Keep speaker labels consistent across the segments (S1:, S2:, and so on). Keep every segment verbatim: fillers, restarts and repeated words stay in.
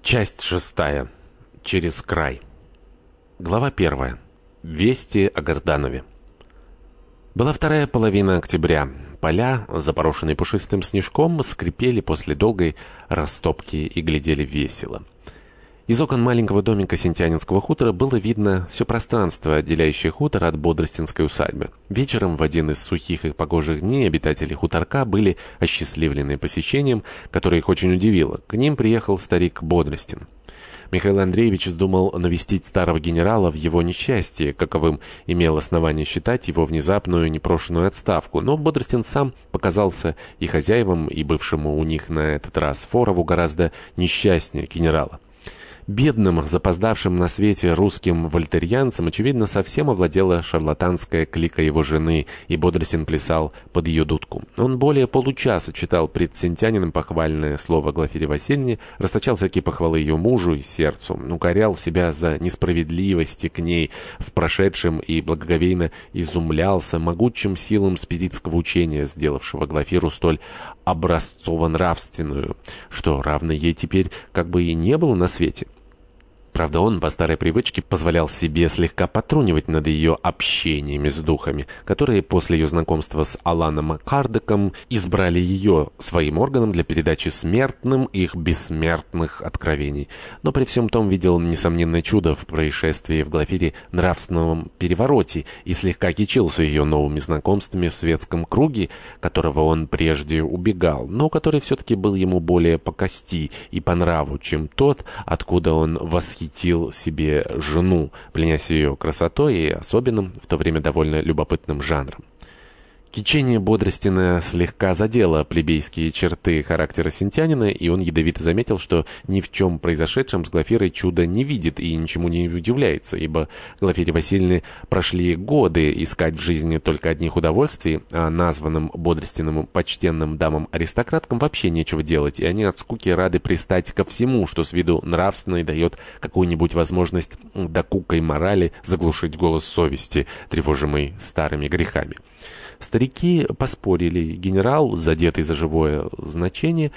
S1: Часть шестая. Через край. Глава первая. Вести о Гарданове. Была вторая половина октября. Поля, запорошенные пушистым снежком, скрипели после долгой растопки и глядели весело. Из окон маленького домика Сентянинского хутора было видно все пространство, отделяющее хутор от Бодростинской усадьбы. Вечером в один из сухих и погожих дней обитатели хуторка были осчастливлены посещением, которое их очень удивило. К ним приехал старик Бодростин. Михаил Андреевич вздумал навестить старого генерала в его несчастье, каковым имел основание считать его внезапную непрошенную отставку, но Бодростин сам показался и хозяевам, и бывшему у них на этот раз Форову гораздо несчастнее генерала. Бедным, запоздавшим на свете русским вольтерьянцем, очевидно, совсем овладела шарлатанская клика его жены, и Бодростин плясал под ее дудку. Он более получаса читал пред Сентянином похвальное слово Глафире Васильевне, расточал всякие похвалы ее мужу и сердцу, укорял себя за несправедливости к ней в прошедшем и благоговейно изумлялся могучим силам спиритского учения, сделавшего Глафиру столь образцово-нравственную, что равно ей теперь как бы и не было на свете. Правда, он по старой привычке позволял себе слегка потрунивать над ее общениями с духами, которые после ее знакомства с Аланом Кардеком избрали ее своим органом для передачи смертным их бессмертных откровений. Но при всем том видел несомненное чудо в происшествии в Глафире нравственном перевороте и слегка кичился ее новыми знакомствами в светском круге, которого он прежде убегал, но который все-таки был ему более по кости и по нраву, чем тот, откуда он восхитился себе жену, пленясь ее красотой и особенным, в то время довольно любопытным жанром. Кичение Бодростина слегка задело плебейские черты характера Сентянина, и он ядовито заметил, что ни в чем произошедшем с Глафирой чуда не видит и ничему не удивляется, ибо Глафире Васильевне прошли годы искать в жизни только одних удовольствий, а названным Бодростиным почтенным дамам-аристократкам вообще нечего делать, и они от скуки рады пристать ко всему, что с виду нравственно и дает какую-нибудь возможность докукой морали заглушить голос совести, тревожимый старыми грехами. Старики поспорили. Генерал, задетый за живое значение,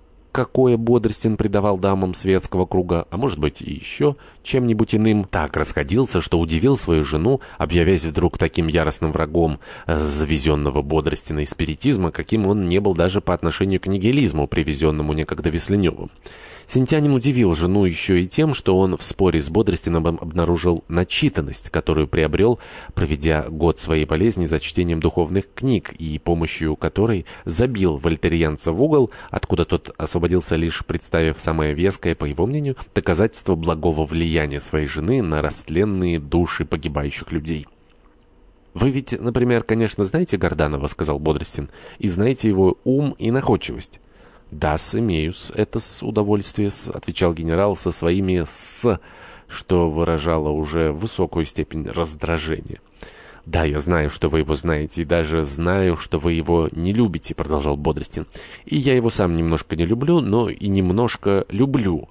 S1: какое Бодростин придавал дамам светского круга, а может быть и еще чем-нибудь иным, так расходился, что удивил свою жену, объявясь вдруг таким яростным врагом завезенного Бодростина и спиритизма, каким он не был даже по отношению к нигилизму, привезенному некогда Весленевым. Сентянин удивил жену еще и тем, что он в споре с Бодростином обнаружил начитанность, которую приобрел, проведя год своей болезни за чтением духовных книг, и помощью которой забил вольтерьянца в угол, откуда тот освободился, лишь представив самое веское, по его мнению, доказательство благого влияния своей жены на растленные души погибающих людей. «Вы ведь, например, конечно, знаете Гарданова, — сказал Бодростин, — и знаете его ум и находчивость». «Да-с, имею-с, это с удовольствие-с», — отвечал генерал со своими «с», что выражало уже высокую степень раздражения. «Да, я знаю, что вы его знаете, и даже знаю, что вы его не любите», — продолжал Бодростин. «И я его сам немножко не люблю, но и немножко люблю.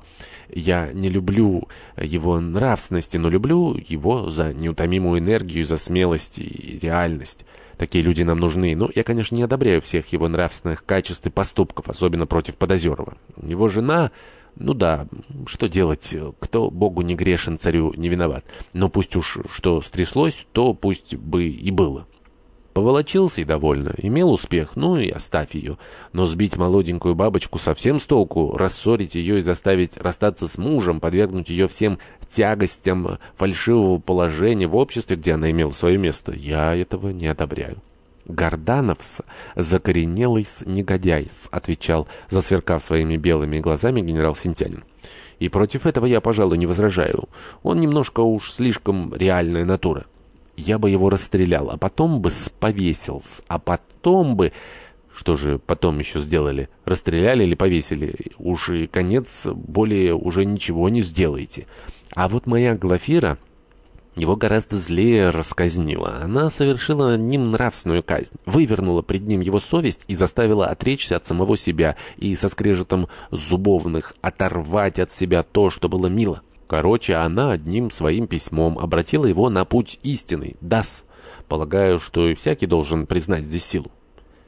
S1: Я не люблю его нравственности, но люблю его за неутомимую энергию, за смелость и реальность. Такие люди нам нужны. Но я, конечно, не одобряю всех его нравственных качеств и поступков, особенно против Подозерова. Его жена... Ну да, что делать? Кто Богу не грешен, царю не виноват. Но пусть уж что стряслось, то пусть бы и было. Поволочился и довольно, имел успех, ну и оставь ее. Но сбить молоденькую бабочку совсем с толку, рассорить ее и заставить расстаться с мужем, подвергнуть ее всем тягостям фальшивого положения в обществе, где она имела свое место, я этого не одобряю». «Гардановс, закоренелый-с негодяй-с», — отвечал, засверкав своими белыми глазами, генерал Сентянин. «И против этого я, пожалуй, не возражаю. Он немножко уж слишком реальная натура. Я бы его расстрелял, а потом бы повесился, а потом бы...» «Что же потом еще сделали? Расстреляли или повесили? Уж и конец, более уже ничего не сделаете. А вот моя Глафира...» Его гораздо злее расказнила. Она совершила над ним нравственную казнь, вывернула пред ним его совесть и заставила отречься от самого себя и со скрежетом зубовных оторвать от себя то, что было мило. Короче, она одним своим письмом обратила его на путь истинный. Да-с, полагаю, что и всякий должен признать здесь силу.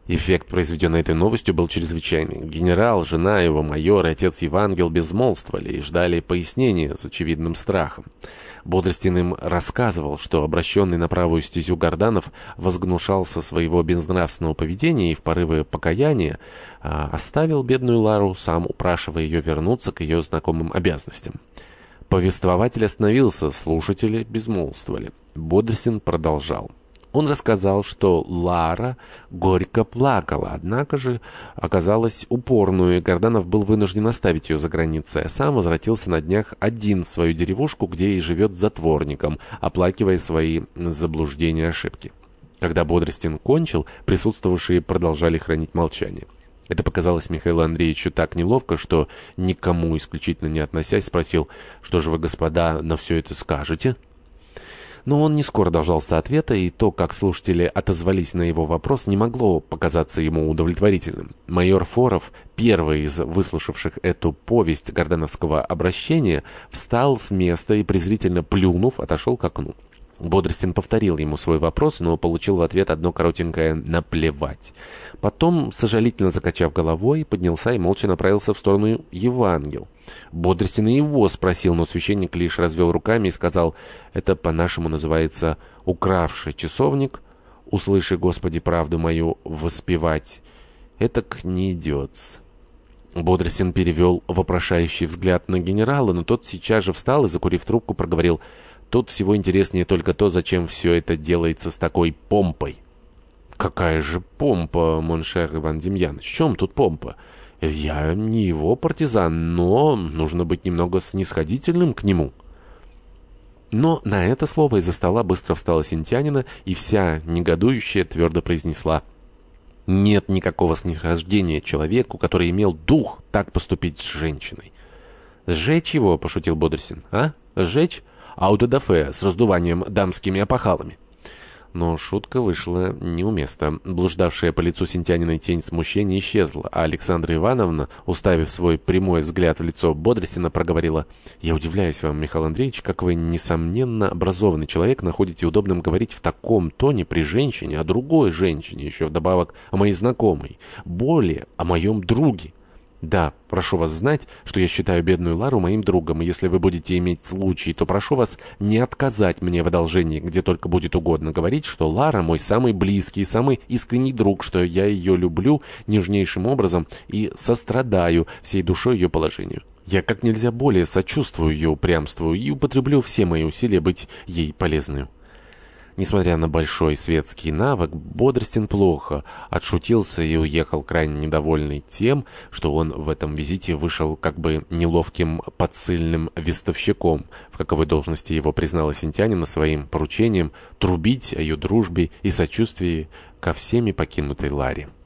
S1: Эффект, произведенный этой новостью, был чрезвычайный. Генерал, жена его, майор и отец Евангел безмолвствовали и ждали пояснения с очевидным страхом. Бодростин им рассказывал, что обращенный на правую стезю Горданов возгнушался своего безнравственного поведения и в порыве покаяния а, оставил бедную Лару, сам упрашивая ее вернуться к ее знакомым обязанностям. Повествователь остановился, слушатели безмолвствовали. Бодростин продолжал. Он рассказал, что Лара горько плакала, однако же оказалась упорную, и Горданов был вынужден оставить ее за границей, а сам возвратился на днях один в свою деревушку, где и живет затворником, оплакивая свои заблуждения и ошибки. Когда Бодростин кончил, присутствовавшие продолжали хранить молчание. Это показалось Михаилу Андреевичу так неловко, что, никому исключительно не относясь, спросил: «Что же вы, господа, на все это скажете?» Но он не скоро дождался ответа, и то, как слушатели отозвались на его вопрос, не могло показаться ему удовлетворительным. Майор Форов, первый из выслушавших эту повесть гордановского обращения, встал с места и, презрительно плюнув, отошел к окну. Бодростин повторил ему свой вопрос, но получил в ответ одно коротенькое «наплевать». Потом, сожалительно закачав головой, поднялся и молча направился в сторону Евангел. Бодростин и его спросил, но священник лишь развел руками и сказал: «Это по-нашему называется укравший часовник. Услыши, Господи, правду мою воспевать. Этак не идет». Бодростин перевел вопрошающий взгляд на генерала, но тот сейчас же встал и, закурив трубку, проговорил: «Тут всего интереснее только то, зачем все это делается с такой помпой». «Какая же помпа, моншер Иван Демьянович? В чем тут помпа? Я не его партизан, но нужно быть немного снисходительным к нему». Но на это слово из-за стола быстро встала Синтянина и вся негодующая твердо произнесла: «Нет никакого снисхождения человеку, который имел дух так поступить с женщиной». «Сжечь его?» — пошутил Бодростин. «А? Сжечь? Аутодафе с раздуванием дамскими опахалами». Но шутка вышла неуместно. Блуждавшая по лицу Синтяниной тень смущения исчезла, а Александра Ивановна, уставив свой прямой взгляд в лицо Бодростина, проговорила: «Я удивляюсь вам, Михаил Андреевич, как вы, несомненно, образованный человек, находите удобным говорить в таком тоне при женщине, о другой женщине, еще вдобавок о моей знакомой, более о моем друге. Да, прошу вас знать, что я считаю бедную Лару моим другом, и если вы будете иметь случай, то прошу вас не отказать мне в одолжении, где только будет угодно говорить, что Лара мой самый близкий, самый искренний друг, что я ее люблю нежнейшим образом и сострадаю всей душой ее положению. Я как нельзя более сочувствую ее упрямству и употреблю все мои усилия быть ей полезной». Несмотря на большой светский навык, Бодростин плохо отшутился и уехал крайне недовольный тем, что он в этом визите вышел как бы неловким подсыльным вестовщиком, в каковой должности его признала Синтянина своим поручением трубить о ее дружбе и сочувствии ко всеми покинутой Ларе.